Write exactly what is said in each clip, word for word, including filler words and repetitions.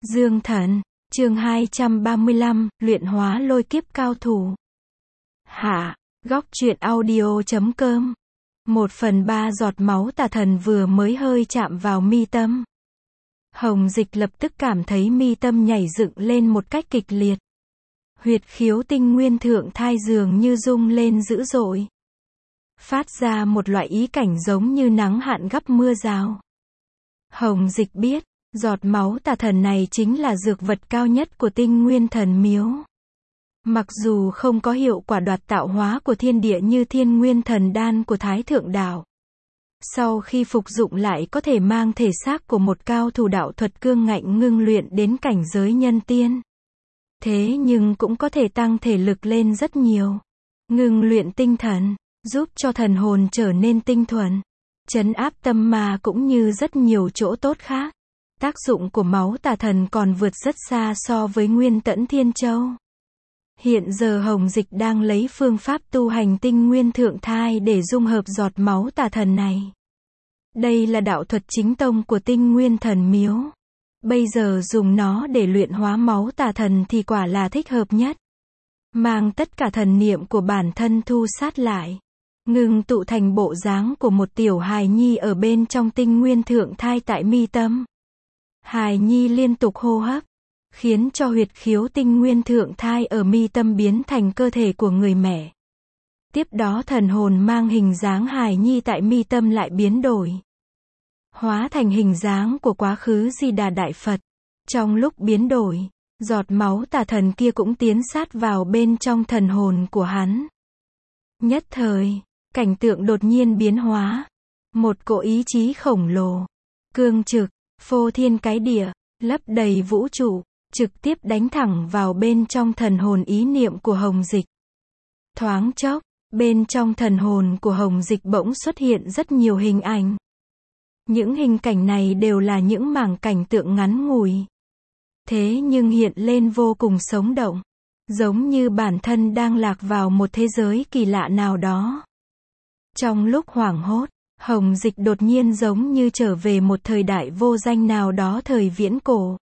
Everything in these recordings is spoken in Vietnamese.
Dương Thần, chương hai trăm ba mươi lăm, luyện hóa lôi kiếp cao thủ. Hạ, góc truyện audio chấm com. Một phần ba giọt máu tà thần vừa mới hơi chạm vào mi tâm. Hồng Dịch lập tức cảm thấy mi tâm nhảy dựng lên một cách kịch liệt. Huyệt khiếu tinh nguyên thượng thai dường như rung lên dữ dội. Phát ra một loại ý cảnh giống như nắng hạn gắp mưa rào. Hồng Dịch biết, giọt máu tà thần này chính là dược vật cao nhất của tinh nguyên thần miếu. Mặc dù không có hiệu quả đoạt tạo hóa của thiên địa như thiên nguyên thần đan của Thái Thượng Đạo. Sau khi phục dụng lại có thể mang thể xác của một cao thủ đạo thuật cương ngạnh ngưng luyện đến cảnh giới nhân tiên. Thế nhưng cũng có thể tăng thể lực lên rất nhiều. Ngưng luyện tinh thần, giúp cho thần hồn trở nên tinh thuần. Trấn áp tâm ma cũng như rất nhiều chỗ tốt khác. Tác dụng của máu tà thần còn vượt rất xa so với Nguyên Tẫn Thiên Châu. Hiện giờ Hồng Dịch đang lấy phương pháp tu hành tinh nguyên thượng thai để dung hợp giọt máu tà thần này. Đây là đạo thuật chính tông của tinh nguyên thần miếu. Bây giờ dùng nó để luyện hóa máu tà thần thì quả là thích hợp nhất. Mang tất cả thần niệm của bản thân thu sát lại. Ngưng tụ thành bộ dáng của một tiểu hài nhi ở bên trong tinh nguyên thượng thai tại mi tâm. Hài nhi liên tục hô hấp, khiến cho huyệt khiếu tinh nguyên thượng thai ở mi tâm biến thành cơ thể của người mẹ. Tiếp đó thần hồn mang hình dáng hài nhi tại mi tâm lại biến đổi. Hóa thành hình dáng của quá khứ Di Đà Đại Phật. Trong lúc biến đổi, giọt máu tà thần kia cũng tiến sát vào bên trong thần hồn của hắn. Nhất thời, cảnh tượng đột nhiên biến hóa. Một cỗ ý chí khổng lồ, cương trực, phô thiên cái địa, lấp đầy vũ trụ, trực tiếp đánh thẳng vào bên trong thần hồn ý niệm của Hồng Dịch. Thoáng chốc, bên trong thần hồn của Hồng Dịch bỗng xuất hiện rất nhiều hình ảnh. Những hình cảnh này đều là những mảng cảnh tượng ngắn ngủi. Thế nhưng hiện lên vô cùng sống động. Giống như bản thân đang lạc vào một thế giới kỳ lạ nào đó. Trong lúc hoảng hốt, Hồng Dịch đột nhiên giống như trở về một thời đại vô danh nào đó thời viễn cổ.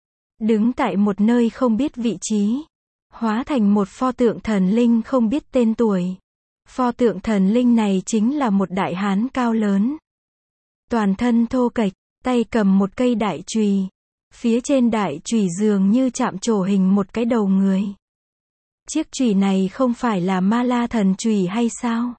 Đứng tại một nơi không biết vị trí. Hóa thành một pho tượng thần linh không biết tên tuổi. Pho tượng thần linh này chính là một đại hán cao lớn. Toàn thân thô kệch, tay cầm một cây đại chùy. Phía trên đại chùy dường như chạm trổ hình một cái đầu người. Chiếc chùy này không phải là Ma La thần chùy hay sao?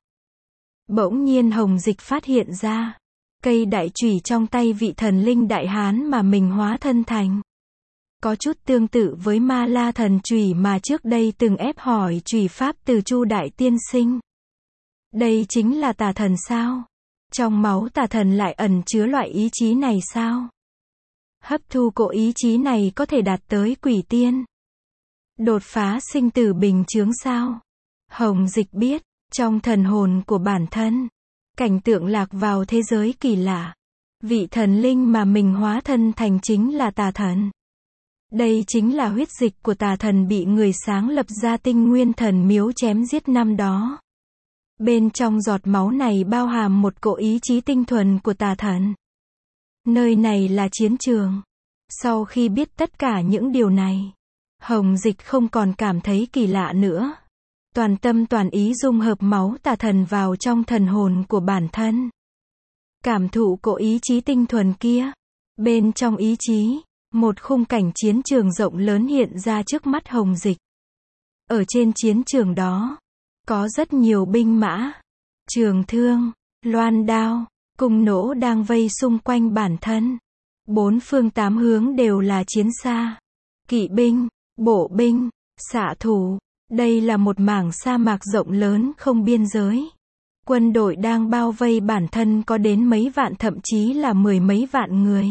Bỗng nhiên Hồng Dịch phát hiện ra, cây đại chùy trong tay vị thần linh đại hán mà mình hóa thân thành. Có chút tương tự với Ma La thần chùy mà trước đây từng ép hỏi chùy pháp từ Chu Đại Tiên Sinh. Đây chính là tà thần sao? Trong máu tà thần lại ẩn chứa loại ý chí này sao? Hấp thu cỗ ý chí này có thể đạt tới quỷ tiên. Đột phá sinh tử bình chướng sao? Hồng Dịch biết, trong thần hồn của bản thân, cảnh tượng lạc vào thế giới kỳ lạ. Vị thần linh mà mình hóa thân thành chính là tà thần. Đây chính là huyết dịch của tà thần bị người sáng lập ra tinh nguyên thần miếu chém giết năm đó. Bên trong giọt máu này bao hàm một cỗ ý chí tinh thuần của tà thần. Nơi này là chiến trường. Sau khi biết tất cả những điều này, Hồng Dịch không còn cảm thấy kỳ lạ nữa. Toàn tâm toàn ý dung hợp máu tà thần vào trong thần hồn của bản thân. Cảm thụ cỗ ý chí tinh thuần kia. Bên trong ý chí, một khung cảnh chiến trường rộng lớn hiện ra trước mắt Hồng Dịch. Ở trên chiến trường đó, có rất nhiều binh mã, trường thương, loan đao, cung nỗ đang vây xung quanh bản thân. Bốn phương tám hướng đều là chiến xa, kỵ binh, bộ binh, xạ thủ. Đây là một mảng sa mạc rộng lớn không biên giới. Quân đội đang bao vây bản thân có đến mấy vạn thậm chí là mười mấy vạn người.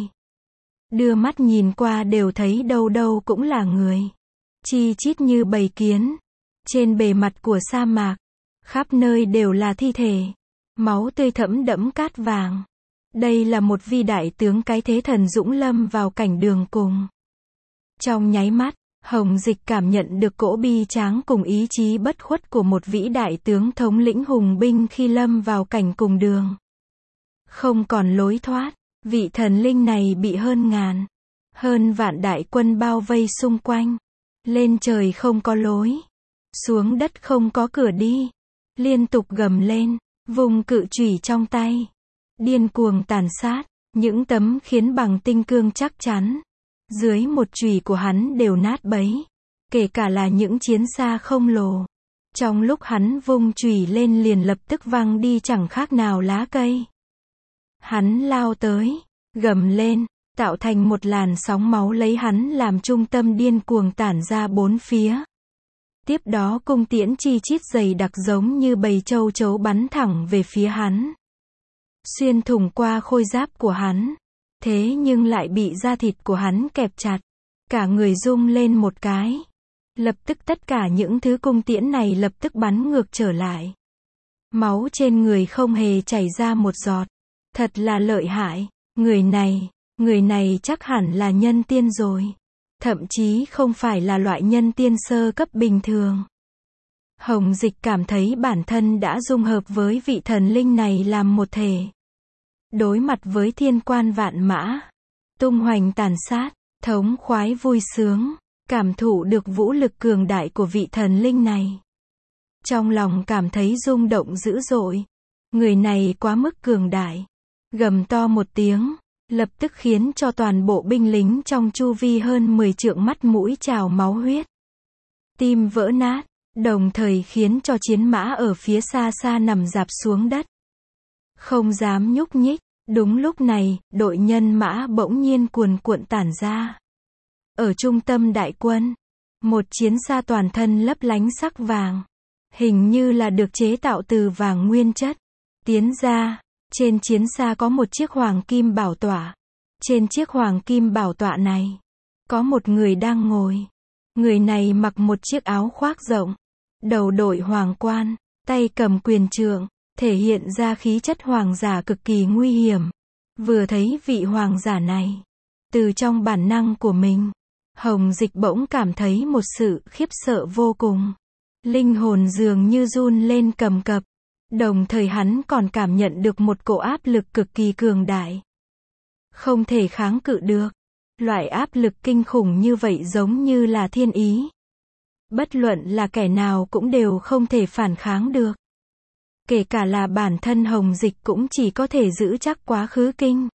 Đưa mắt nhìn qua đều thấy đâu đâu cũng là người. Chi chít như bầy kiến. Trên bề mặt của sa mạc, khắp nơi đều là thi thể. Máu tươi thẫm đẫm cát vàng. Đây là một vị đại tướng cái thế thần dũng lâm vào cảnh đường cùng. Trong nháy mắt, Hồng Dịch cảm nhận được cỗ bi tráng cùng ý chí bất khuất của một vĩ đại tướng thống lĩnh hùng binh khi lâm vào cảnh cùng đường. Không còn lối thoát, vị thần linh này bị hơn ngàn, Hơn vạn đại quân bao vây xung quanh. Lên trời không có lối. Xuống đất không có cửa đi. Liên tục gầm lên, vùng cự chùy trong tay. Điên cuồng tàn sát, những tấm khiến bằng tinh cương chắc chắn. Dưới một chùy của hắn đều nát bấy. Kể cả là những chiến xa không lồ. Trong lúc hắn vung chùy lên liền lập tức văng đi chẳng khác nào lá cây. Hắn lao tới, gầm lên, tạo thành một làn sóng máu lấy hắn làm trung tâm điên cuồng tản ra bốn phía. Tiếp đó cung tiễn chi chít dày đặc giống như bầy châu chấu bắn thẳng về phía hắn. Xuyên thủng qua khôi giáp của hắn. Thế nhưng lại bị da thịt của hắn kẹp chặt. Cả người rung lên một cái. Lập tức tất cả những thứ cung tiễn này lập tức bắn ngược trở lại. Máu trên người không hề chảy ra một giọt. Thật là lợi hại. Người này, người này chắc hẳn là nhân tiên rồi. Thậm chí không phải là loại nhân tiên sơ cấp bình thường. Hồng Dịch cảm thấy bản thân đã dung hợp với vị thần linh này làm một thể. Đối mặt với thiên quan vạn mã. Tung hoành tàn sát, thống khoái vui sướng. Cảm thụ được vũ lực cường đại của vị thần linh này. Trong lòng cảm thấy rung động dữ dội. Người này quá mức cường đại. Gầm to một tiếng. Lập tức khiến cho toàn bộ binh lính trong chu vi hơn mười trượng mắt mũi trào máu huyết. Tim vỡ nát, đồng thời khiến cho chiến mã ở phía xa xa nằm rạp xuống đất. Không dám nhúc nhích, đúng lúc này, đội nhân mã bỗng nhiên cuồn cuộn tản ra. Ở trung tâm đại quân, một chiến xa toàn thân lấp lánh sắc vàng. Hình như là được chế tạo từ vàng nguyên chất. Tiến ra. Trên chiến xa có một chiếc hoàng kim bảo tọa. Trên chiếc hoàng kim bảo tọa này, có một người đang ngồi. Người này mặc một chiếc áo khoác rộng, đầu đội hoàng quan, tay cầm quyền trượng, thể hiện ra khí chất hoàng giả cực kỳ nguy hiểm. Vừa thấy vị hoàng giả này, từ trong bản năng của mình, Hồng Dịch bỗng cảm thấy một sự khiếp sợ vô cùng. Linh hồn dường như run lên cầm cập. Đồng thời hắn còn cảm nhận được một cỗ áp lực cực kỳ cường đại. Không thể kháng cự được. Loại áp lực kinh khủng như vậy giống như là thiên ý. Bất luận là kẻ nào cũng đều không thể phản kháng được. Kể cả là bản thân Hồng Dịch cũng chỉ có thể giữ chắc quá khứ kinh.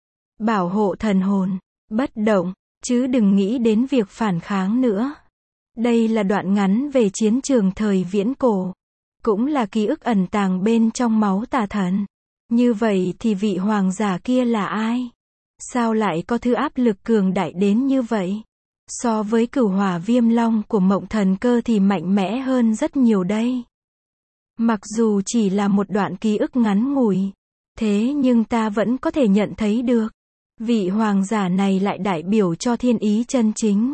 Bảo hộ thần hồn, bất động, chứ đừng nghĩ đến việc phản kháng nữa. Đây là đoạn ngắn về chiến trường thời viễn cổ. Cũng là ký ức ẩn tàng bên trong máu tà thần. Như vậy thì vị hoàng giả kia là ai? Sao lại có thứ áp lực cường đại đến như vậy? So với Cửu Hỏa Viêm Long của Mộng Thần Cơ thì mạnh mẽ hơn rất nhiều đây. Mặc dù chỉ là một đoạn ký ức ngắn ngủi, thế nhưng ta vẫn có thể nhận thấy được. Vị hoàng giả này lại đại biểu cho thiên ý chân chính.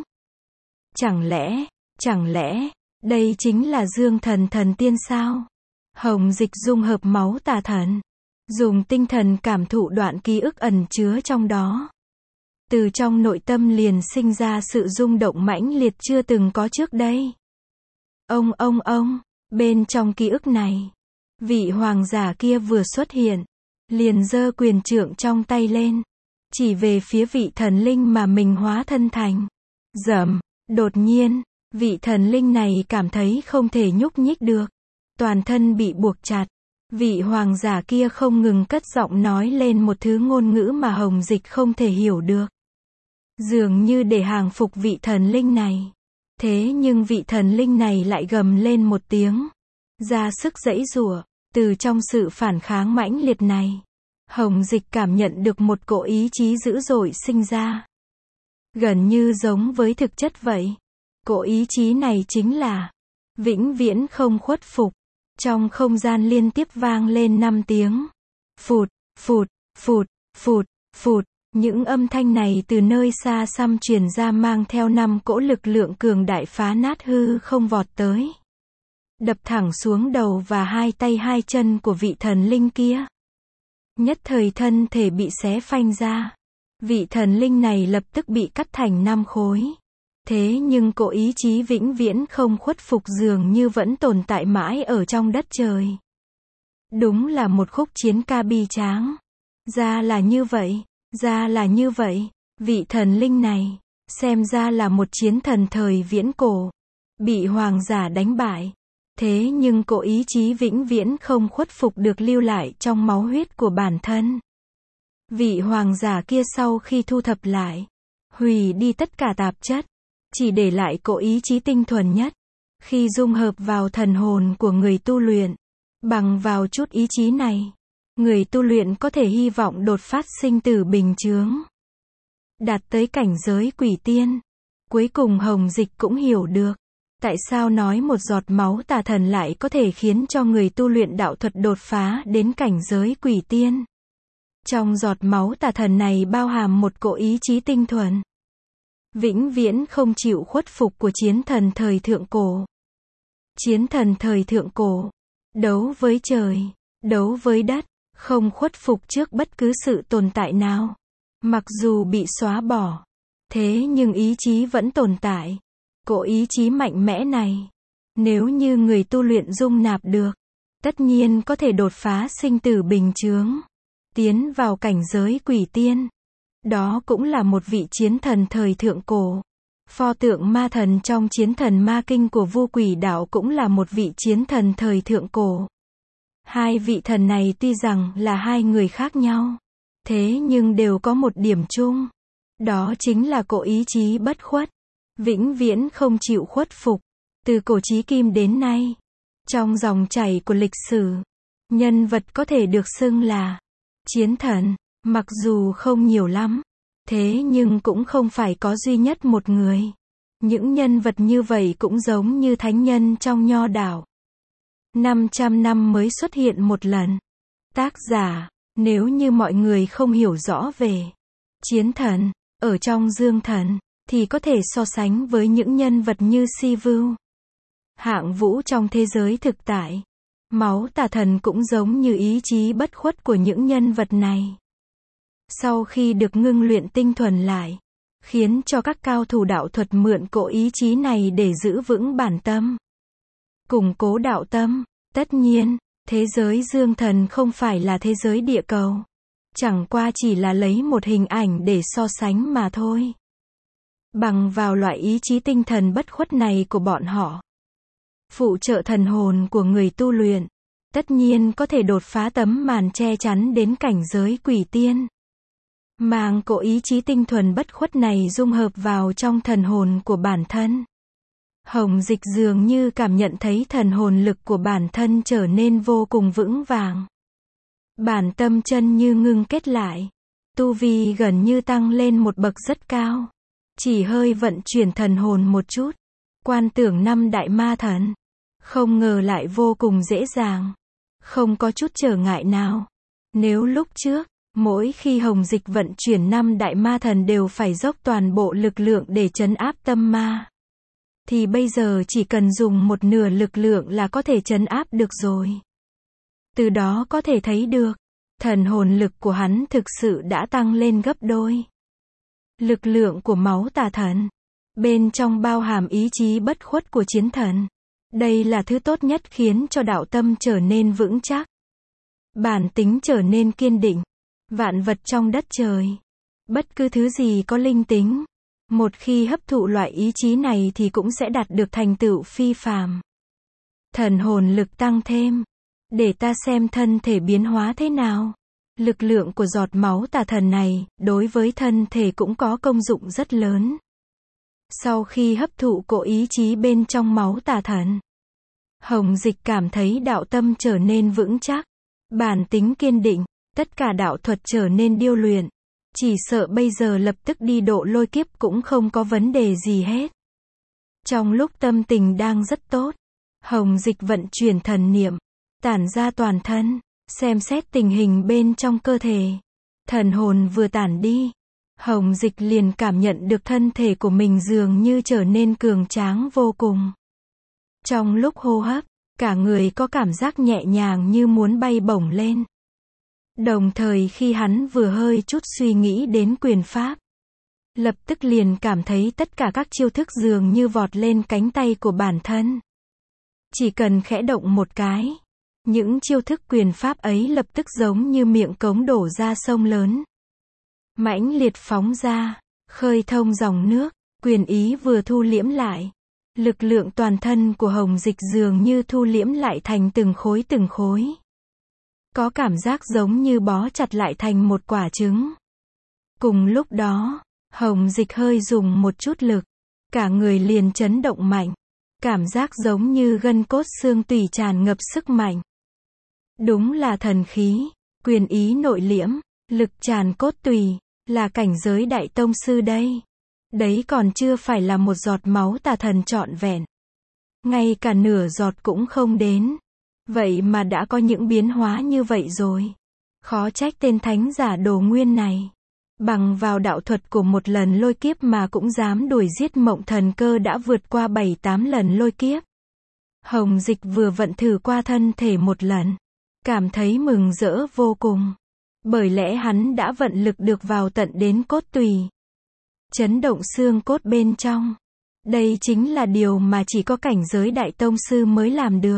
Chẳng lẽ, chẳng lẽ, đây chính là Dương Thần thần tiên sao? Hồng Dịch dung hợp máu tà thần. Dùng tinh thần cảm thụ đoạn ký ức ẩn chứa trong đó. Từ trong nội tâm liền sinh ra sự rung động mãnh liệt chưa từng có trước đây. Ông ông ông, bên trong ký ức này, vị hoàng giả kia vừa xuất hiện, liền giơ quyền trượng trong tay lên, chỉ về phía vị thần linh mà mình hóa thân thành. Rầm, đột nhiên, vị thần linh này cảm thấy không thể nhúc nhích được. Toàn thân bị buộc chặt. Vị hoàng giả kia không ngừng cất giọng nói lên một thứ ngôn ngữ mà Hồng Dịch không thể hiểu được. Dường như để hàng phục vị thần linh này. Thế nhưng vị thần linh này lại gầm lên một tiếng. Ra sức giãy giụa. Từ trong sự phản kháng mãnh liệt này, Hồng Dịch cảm nhận được một cỗ ý chí dữ dội sinh ra. Gần như giống với thực chất vậy. Cỗ ý chí này chính là vĩnh viễn không khuất phục. Trong không gian liên tiếp vang lên năm tiếng. Phụt, phụt, phụt, phụt, phụt. Những âm thanh này từ nơi xa xăm truyền ra mang theo năm cỗ lực lượng cường đại phá nát hư không vọt tới. Đập thẳng xuống đầu và hai tay hai chân của vị thần linh kia. Nhất thời thân thể bị xé phanh ra. Vị thần linh này lập tức bị cắt thành năm khối. Thế nhưng cỗ ý chí vĩnh viễn không khuất phục dường như vẫn tồn tại mãi ở trong đất trời. Đúng là một khúc chiến ca bi tráng. Ra là như vậy, ra là như vậy. Vị thần linh này, xem ra là một chiến thần thời viễn cổ, bị hoàng giả đánh bại. Thế nhưng cỗ ý chí vĩnh viễn không khuất phục được lưu lại trong máu huyết của bản thân. Vị hoàng giả kia sau khi thu thập lại, hủy đi tất cả tạp chất, chỉ để lại cỗ ý chí tinh thuần nhất. Khi dung hợp vào thần hồn của người tu luyện, bằng vào chút ý chí này, người tu luyện có thể hy vọng đột phát sinh tử bình chướng, đạt tới cảnh giới quỷ tiên. Cuối cùng Hồng Dịch cũng hiểu được, tại sao nói một giọt máu tà thần lại có thể khiến cho người tu luyện đạo thuật đột phá đến cảnh giới quỷ tiên. Trong giọt máu tà thần này bao hàm một cỗ ý chí tinh thuần, vĩnh viễn không chịu khuất phục của chiến thần thời thượng cổ. Chiến thần thời thượng cổ, đấu với trời, đấu với đất, không khuất phục trước bất cứ sự tồn tại nào. Mặc dù bị xóa bỏ, thế nhưng ý chí vẫn tồn tại. Cỗ ý chí mạnh mẽ này, nếu như người tu luyện dung nạp được, tất nhiên có thể đột phá sinh tử bình chướng, tiến vào cảnh giới quỷ tiên. Đó cũng là một vị chiến thần thời thượng cổ. Pho tượng ma thần trong chiến thần ma kinh của Vu Quỷ Đạo cũng là một vị chiến thần thời thượng cổ. Hai vị thần này tuy rằng là hai người khác nhau, thế nhưng đều có một điểm chung. Đó chính là cỗ ý chí bất khuất, vĩnh viễn không chịu khuất phục. Từ cổ chí kim đến nay, trong dòng chảy của lịch sử, nhân vật có thể được xưng là chiến thần, mặc dù không nhiều lắm, thế nhưng cũng không phải có duy nhất một người. Những nhân vật như vậy cũng giống như thánh nhân trong nho đạo, năm trăm năm mới xuất hiện một lần. Tác giả, nếu như mọi người không hiểu rõ về chiến thần ở trong Dương Thần, thì có thể so sánh với những nhân vật như Si Vưu, Hạng Vũ trong thế giới thực tại. Máu tà thần cũng giống như ý chí bất khuất của những nhân vật này. Sau khi được ngưng luyện tinh thuần lại, khiến cho các cao thủ đạo thuật mượn cỗ ý chí này để giữ vững bản tâm, củng cố đạo tâm. Tất nhiên, thế giới Dương Thần không phải là thế giới địa cầu, chẳng qua chỉ là lấy một hình ảnh để so sánh mà thôi. Bằng vào loại ý chí tinh thần bất khuất này của bọn họ, phụ trợ thần hồn của người tu luyện, tất nhiên có thể đột phá tấm màn che chắn đến cảnh giới quỷ tiên. Mang cỗ ý chí tinh thuần bất khuất này dung hợp vào trong thần hồn của bản thân. Hồng Dịch dường như cảm nhận thấy thần hồn lực của bản thân trở nên vô cùng vững vàng. Bản tâm chân như ngưng kết lại. Tu vi gần như tăng lên một bậc rất cao. Chỉ hơi vận chuyển thần hồn một chút, quan tưởng năm đại ma thần. Không ngờ lại vô cùng dễ dàng. Không có chút trở ngại nào. Nếu lúc trước, mỗi khi Hồng Dịch vận chuyển năm đại ma thần đều phải dốc toàn bộ lực lượng để trấn áp tâm ma, thì bây giờ chỉ cần dùng một nửa lực lượng là có thể trấn áp được rồi. Từ đó có thể thấy được, thần hồn lực của hắn thực sự đã tăng lên gấp đôi. Lực lượng của máu tà thần, bên trong bao hàm ý chí bất khuất của chiến thần. Đây là thứ tốt nhất khiến cho đạo tâm trở nên vững chắc, bản tính trở nên kiên định. Vạn vật trong đất trời, bất cứ thứ gì có linh tính, một khi hấp thụ loại ý chí này thì cũng sẽ đạt được thành tựu phi phàm. Thần hồn lực tăng thêm. Để ta xem thân thể biến hóa thế nào. Lực lượng của giọt máu tà thần này, đối với thân thể cũng có công dụng rất lớn. Sau khi hấp thụ cỗ ý chí bên trong máu tà thần, Hồng Dịch cảm thấy đạo tâm trở nên vững chắc, bản tính kiên định, tất cả đạo thuật trở nên điêu luyện. Chỉ sợ bây giờ lập tức đi độ lôi kiếp cũng không có vấn đề gì hết. Trong lúc tâm tình đang rất tốt, Hồng Dịch vận chuyển thần niệm, tản ra toàn thân, xem xét tình hình bên trong cơ thể. Thần hồn vừa tản đi, Hồng Dịch liền cảm nhận được thân thể của mình dường như trở nên cường tráng vô cùng. Trong lúc hô hấp, cả người có cảm giác nhẹ nhàng như muốn bay bổng lên. Đồng thời khi hắn vừa hơi chút suy nghĩ đến quyền pháp, lập tức liền cảm thấy tất cả các chiêu thức dường như vọt lên cánh tay của bản thân. Chỉ cần khẽ động một cái, những chiêu thức quyền pháp ấy lập tức giống như miệng cống đổ ra sông lớn, mãnh liệt phóng ra. Khơi thông dòng nước, quyền ý vừa thu liễm lại. Lực lượng toàn thân của Hồng Dịch dường như thu liễm lại thành từng khối từng khối. Có cảm giác giống như bó chặt lại thành một quả trứng. Cùng lúc đó, Hồng Dịch hơi dùng một chút lực. Cả người liền chấn động mạnh. Cảm giác giống như gân cốt xương tủy tràn ngập sức mạnh. Đúng là thần khí, quyền ý nội liễm, lực tràn cốt tùy, là cảnh giới đại tông sư đây. Đấy còn chưa phải là một giọt máu tà thần trọn vẹn. Ngay cả nửa giọt cũng không đến. Vậy mà đã có những biến hóa như vậy rồi. Khó trách tên thánh giả Đồ Nguyên này. Bằng vào đạo thuật của một lần lôi kiếp mà cũng dám đuổi giết Mộng Thần Cơ đã vượt qua bảy tám lần lôi kiếp. Hồng Dịch vừa vận thử qua thân thể một lần. Cảm thấy mừng rỡ vô cùng. Bởi lẽ hắn đã vận lực được vào tận đến cốt tùy. Chấn động xương cốt bên trong. Đây chính là điều mà chỉ có cảnh giới đại tông sư mới làm được.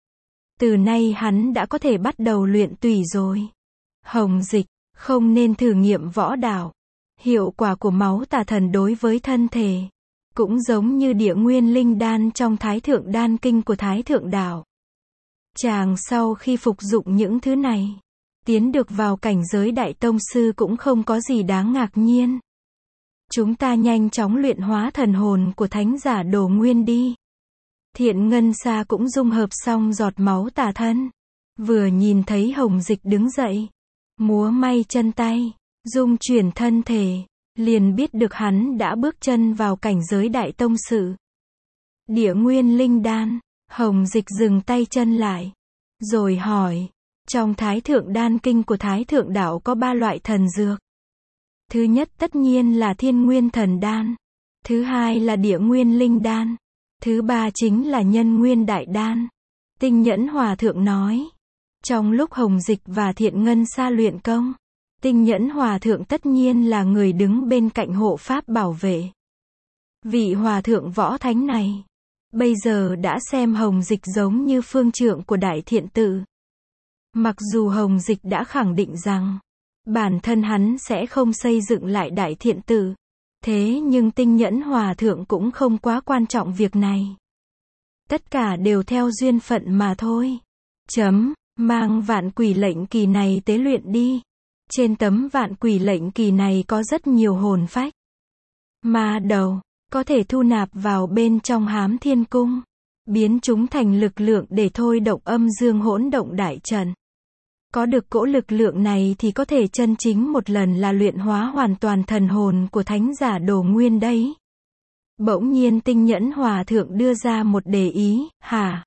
Từ nay hắn đã có thể bắt đầu luyện tùy rồi. Hồng Dịch, không nên thử nghiệm võ đạo. Hiệu quả của máu tà thần đối với thân thể. Cũng giống như địa nguyên linh đan trong Thái Thượng Đan Kinh của Thái Thượng Đạo. Chàng sau khi phục dụng những thứ này, tiến được vào cảnh giới đại tông sư cũng không có gì đáng ngạc nhiên. Chúng ta nhanh chóng luyện hóa thần hồn của thánh giả Đồ Nguyên đi. Thiện Ngân Sa cũng dung hợp xong giọt máu tà thân. Vừa nhìn thấy Hồng Dịch đứng dậy, múa may chân tay, dung chuyển thân thể, liền biết được hắn đã bước chân vào cảnh giới đại tông sư. Địa nguyên linh đan, Hồng Dịch dừng tay chân lại, rồi hỏi, trong Thái Thượng Đan Kinh của Thái Thượng Đạo có ba loại thần dược. Thứ nhất tất nhiên là Thiên Nguyên Thần Đan, thứ hai là Địa Nguyên Linh Đan, thứ ba chính là Nhân Nguyên Đại Đan. Tinh Nhẫn Hòa Thượng nói, trong lúc Hồng Dịch và Thiện Ngân Sa luyện công, Tinh Nhẫn Hòa Thượng tất nhiên là người đứng bên cạnh hộ pháp bảo vệ. Vị Hòa Thượng võ thánh này, bây giờ đã xem Hồng Dịch giống như phương trượng của Đại Thiện Tự. Mặc dù Hồng Dịch đã khẳng định rằng, bản thân hắn sẽ không xây dựng lại Đại Thiện Tự. Thế nhưng Tinh Nhẫn Hòa Thượng cũng không quá quan trọng việc này. Tất cả đều theo duyên phận mà thôi. Chấm, mang vạn quỷ lệnh kỳ này tế luyện đi. Trên tấm vạn quỷ lệnh kỳ này có rất nhiều hồn phách. Ma đầu, có thể thu nạp vào bên trong Hám Thiên Cung. Biến chúng thành lực lượng để thôi động âm dương hỗn động đại trận. Có được cỗ lực lượng này thì có thể chân chính một lần là luyện hóa hoàn toàn thần hồn của thánh giả Đồ Nguyên đấy. Bỗng nhiên Tinh Nhẫn Hòa Thượng đưa ra một đề ý, hả?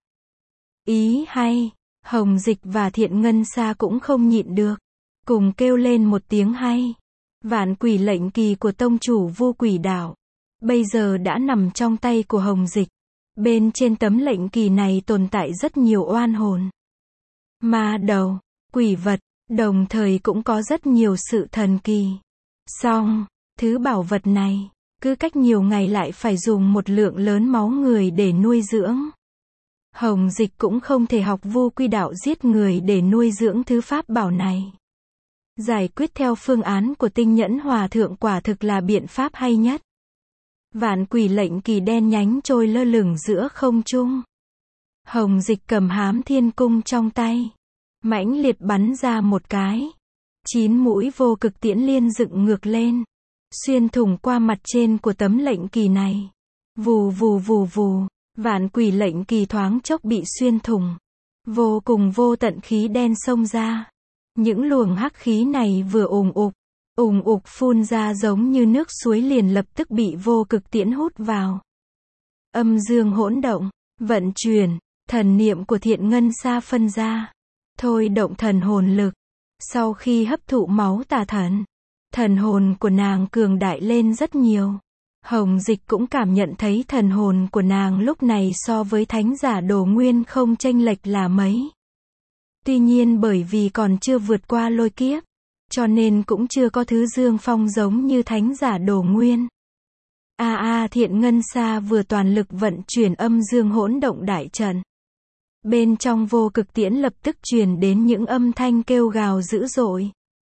Ý hay, Hồng Dịch và Thiện Ngân Sa cũng không nhịn được. Cùng kêu lên một tiếng hay. Vạn quỷ lệnh kỳ của tông chủ Vô Quỷ Đạo. Bây giờ đã nằm trong tay của Hồng Dịch. Bên trên tấm lệnh kỳ này tồn tại rất nhiều oan hồn. Ma đầu, quỷ vật, đồng thời cũng có rất nhiều sự thần kỳ. Song, thứ bảo vật này, cứ cách nhiều ngày lại phải dùng một lượng lớn máu người để nuôi dưỡng. Hồng Dịch cũng không thể học Vô Quy Đạo giết người để nuôi dưỡng thứ pháp bảo này. Giải quyết theo phương án của Tinh Nhẫn Hòa Thượng quả thực là biện pháp hay nhất. Vạn quỷ lệnh kỳ đen nhánh trôi lơ lửng giữa không trung. Hồng Dịch cầm Hám Thiên Cung trong tay, mãnh liệt bắn ra một cái. Chín mũi vô cực tiễn liên dựng ngược lên, xuyên thủng qua mặt trên của tấm lệnh kỳ này. Vù vù vù vù, vạn quỷ lệnh kỳ thoáng chốc bị xuyên thủng. Vô cùng vô tận khí đen xông ra. Những luồng hắc khí này vừa ùng ục, ùng ục phun ra giống như nước suối liền lập tức bị vô cực tiễn hút vào. Âm dương hỗn động, vận chuyển, thần niệm của Thiện Ngân Sa phân ra, thôi động thần hồn lực. Sau khi hấp thụ máu tà thần, thần hồn của nàng cường đại lên rất nhiều. Hồng Dịch cũng cảm nhận thấy thần hồn của nàng lúc này so với thánh giả Đồ Nguyên không chênh lệch là mấy. Tuy nhiên bởi vì còn chưa vượt qua lôi kiếp, cho nên cũng chưa có thứ dương phong giống như thánh giả Đồ Nguyên. A a Thiện Ngân Sa vừa toàn lực vận chuyển âm dương hỗn động đại trận. Bên trong vô cực tiễn lập tức truyền đến những âm thanh kêu gào dữ dội.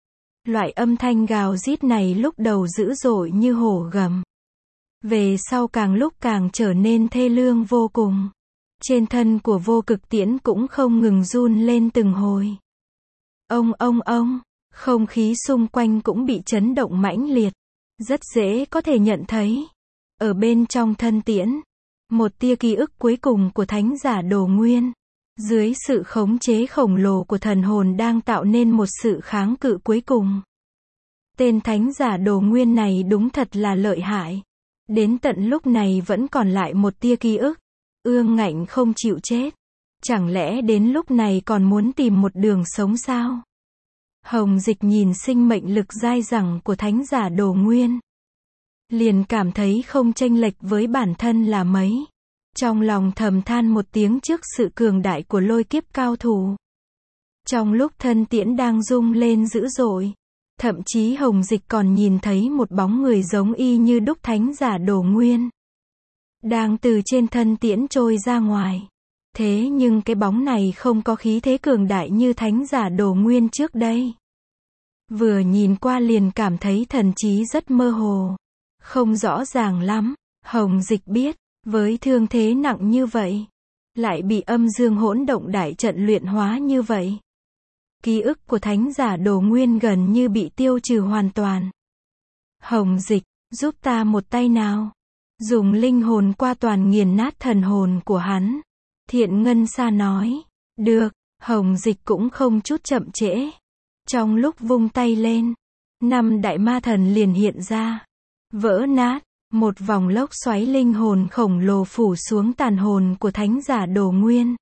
Loại âm thanh gào rít này lúc đầu dữ dội như hổ gầm. Về sau càng lúc càng trở nên thê lương vô cùng. Trên thân của Vô Cực Tiễn cũng không ngừng run lên từng hồi. Ông ông ông, không khí xung quanh cũng bị chấn động mãnh liệt. Rất dễ có thể nhận thấy. Ở bên trong thân tiễn, một tia ký ức cuối cùng của thánh giả Đồ Nguyên. Dưới sự khống chế khổng lồ của thần hồn đang tạo nên một sự kháng cự cuối cùng. Tên thánh giả Đồ Nguyên này đúng thật là lợi hại. Đến tận lúc này vẫn còn lại một tia ký ức. Ương ngạnh không chịu chết. Chẳng lẽ đến lúc này còn muốn tìm một đường sống sao? Hồng Dịch nhìn sinh mệnh lực dai dẳng của thánh giả Đồ Nguyên. Liền cảm thấy không chênh lệch với bản thân là mấy. Trong lòng thầm than một tiếng trước sự cường đại của lôi kiếp cao thủ. Trong lúc thân tiễn đang rung lên dữ dội, thậm chí Hồng Dịch còn nhìn thấy một bóng người giống y như đúc thánh giả Đồ Nguyên. Đang từ trên thân tiễn trôi ra ngoài. Thế nhưng cái bóng này không có khí thế cường đại như thánh giả Đồ Nguyên trước đây. Vừa nhìn qua liền cảm thấy thần trí rất mơ hồ. Không rõ ràng lắm. Hồng Dịch biết, với thương thế nặng như vậy, lại bị âm dương hỗn động đại trận luyện hóa như vậy. Ký ức của thánh giả Đồ Nguyên gần như bị tiêu trừ hoàn toàn. Hồng Dịch, giúp ta một tay nào. Dùng linh hồn qua toàn nghiền nát thần hồn của hắn. Thiện Ngân Sa nói. Được, Hồng Dịch cũng không chút chậm trễ. Trong lúc vung tay lên, năm đại ma thần liền hiện ra. Vỡ nát, một vòng lốc xoáy linh hồn khổng lồ phủ xuống tàn hồn của thánh giả Đồ Nguyên.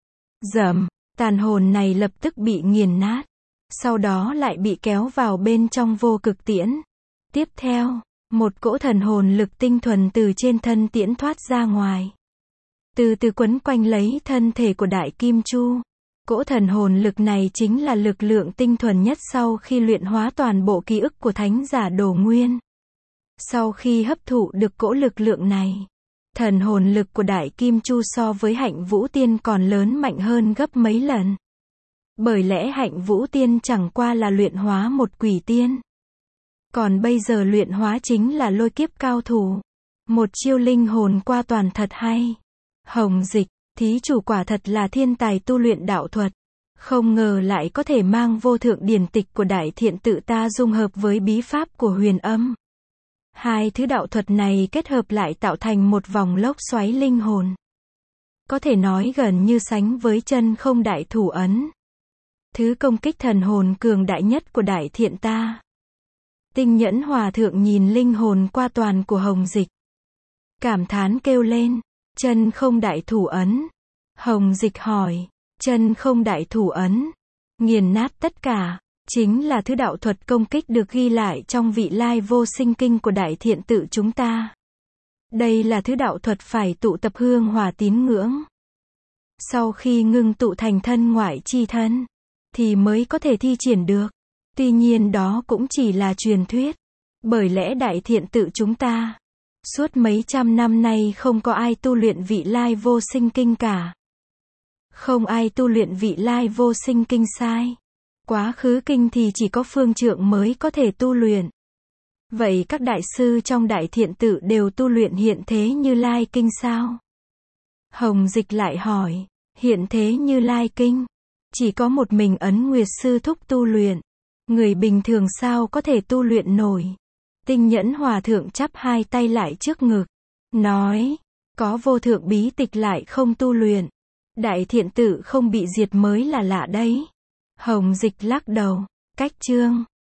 Rầm, tàn hồn này lập tức bị nghiền nát. Sau đó lại bị kéo vào bên trong Vô Cực Tiễn. Tiếp theo, một cỗ thần hồn lực tinh thuần từ trên thân tiễn thoát ra ngoài. Từ từ quấn quanh lấy thân thể của Đại Kim Chu. Cỗ thần hồn lực này chính là lực lượng tinh thuần nhất sau khi luyện hóa toàn bộ ký ức của thánh giả Đồ Nguyên. Sau khi hấp thụ được cỗ lực lượng này, thần hồn lực của Đại Kim Chu so với Hạnh Vũ Tiên còn lớn mạnh hơn gấp mấy lần. Bởi lẽ Hạnh Vũ Tiên chẳng qua là luyện hóa một quỷ tiên. Còn bây giờ luyện hóa chính là lôi kiếp cao thủ. Một chiêu linh hồn qua toàn thật hay. Hồng Dịch, thí chủ quả thật là thiên tài tu luyện đạo thuật. Không ngờ lại có thể mang vô thượng điển tịch của Đại Thiện Tự ta dung hợp với bí pháp của Huyền Âm. Hai thứ đạo thuật này kết hợp lại tạo thành một vòng lốc xoáy linh hồn. Có thể nói gần như sánh với chân không đại thủ ấn. Thứ công kích thần hồn cường đại nhất của Đại Thiện ta. Tinh Nhẫn Hòa Thượng nhìn linh hồn qua toàn của Hồng Dịch. Cảm thán kêu lên, chân không đại thủ ấn. Hồng Dịch hỏi, chân không đại thủ ấn. Nghiền nát tất cả. Chính là thứ đạo thuật công kích được ghi lại trong vị lai vô sinh kinh của Đại Thiện Tự chúng ta. Đây là thứ đạo thuật phải tụ tập hương hỏa tín ngưỡng. Sau khi ngưng tụ thành thân ngoại chi thân, thì mới có thể thi triển được. Tuy nhiên đó cũng chỉ là truyền thuyết. Bởi lẽ Đại Thiện Tự chúng ta, suốt mấy trăm năm nay không có ai tu luyện vị lai vô sinh kinh cả. Không ai tu luyện vị lai vô sinh kinh sai. Quá khứ kinh thì chỉ có phương trượng mới có thể tu luyện. Vậy các đại sư trong Đại Thiện Tự đều tu luyện hiện thế Như Lai kinh sao? Hồng Dịch lại hỏi, hiện thế Như Lai kinh, chỉ có một mình Ấn Nguyệt sư thúc tu luyện. Người bình thường sao có thể tu luyện nổi? Tinh Nhẫn Hòa Thượng chắp hai tay lại trước ngực, nói, có vô thượng bí tịch lại không tu luyện. Đại Thiện Tự không bị diệt mới là lạ đấy. Hồng Dịch lắc đầu, cách chương.